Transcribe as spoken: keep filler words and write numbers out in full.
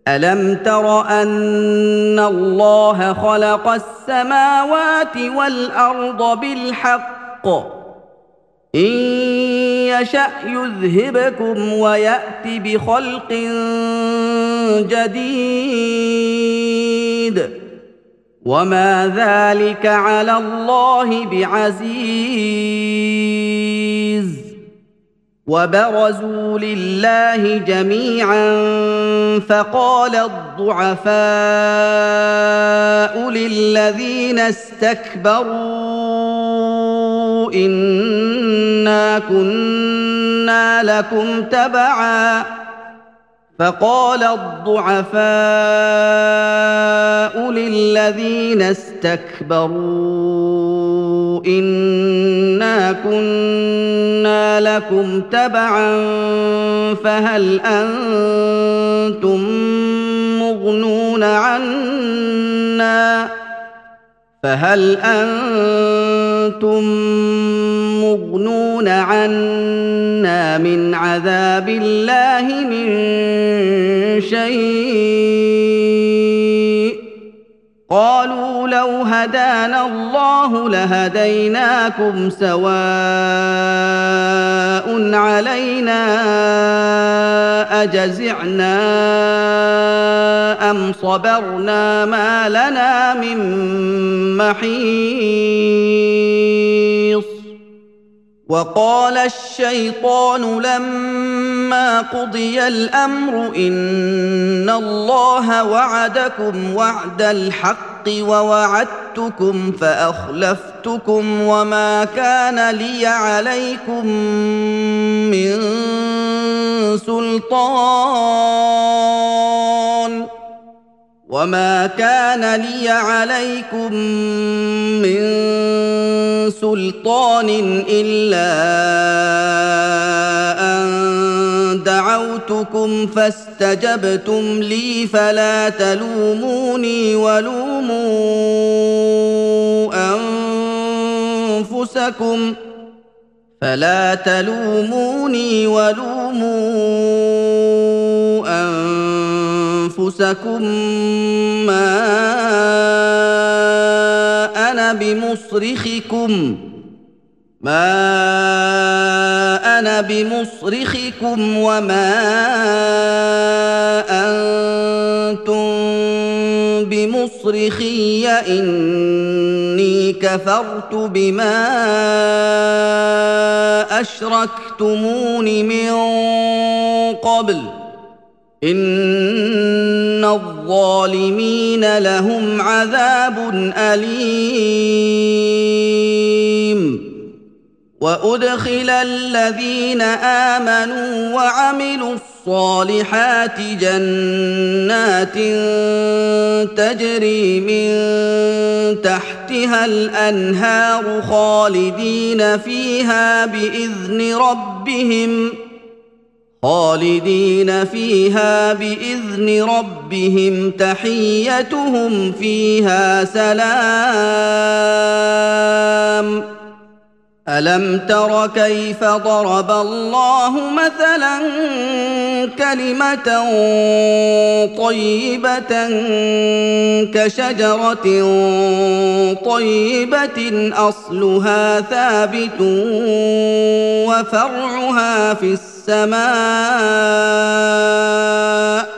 ألم تر أن الله خلق السماوات والأرض بالحق إن يشأ يذهبكم ويأت بخلق جديد وما ذلك على الله بعزيز وبرزوا لله جميعا فقال الضعفاء للذين استكبروا إنا كنا لكم تبعا فقال الضعفاء للذين استكبروا إنا كنا لكم تبعا فهل أنتم مغنون عنا فهل أنتم مغنون عنا من عذاب الله من شيء قالوا لو هدانا الله لهديناكم سواء علينا أجزعنا أم صبرنا ما لنا من محيص وقال الشيطان لما قضي الأمر إن الله وعدكم وعد الحق ووعدتكم فأخلفتكم وما كان لي عليكم من سلطان وما كان لي عليكم من سلطان إلا أن دعوتكم فاستجبتم لي فلا تلوموني ولوموا أنفسكم فلا تلوموني ولوموا أنفسكم ما أنا بمصرخكم ما أنا بمصرخكم وما أنتم بمصرخي إني كفرت بما أشركتمون من قبل إن الظالمين لهم عذاب أليم وأدخل الذين آمنوا وعملوا الصالحات جنات تجري من تحتها الأنهار خالدين فيها بإذن ربهم خالدين فيها بإذن ربهم تحيتهم فيها سلام ألم تر كيف ضرب الله مثلا كلمة طيبة كشجرة طيبة أصلها ثابت وفرعها في السماء